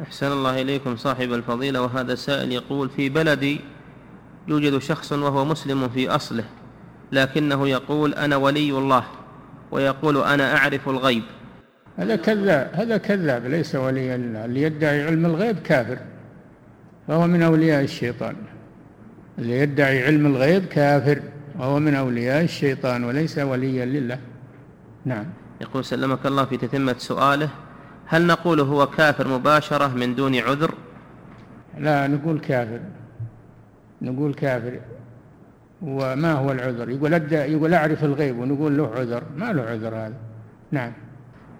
أحسن الله إليكم صاحب الفضيلة. وهذا سائل يقول: في بلدي يوجد شخص وهو مسلم في أصله، لكنه يقول أنا ولي الله، ويقول أنا أعرف الغيب. هذا كذاب، هذا كذاب، ليس وليا لله. اللي يدعي علم الغيب كافر، فهو من أولياء الشيطان. اللي يدعي علم الغيب كافر، وهو من أولياء الشيطان وليس وليا لله. نعم. يقول سلمك الله في تتمة سؤاله: هل نقول هو كافر مباشرة من دون عذر؟ لا، نقول كافر، نقول كافر. وما هو العذر؟ يقول أعرف الغيب ونقول له عذر؟ ما له عذر هذا. نعم.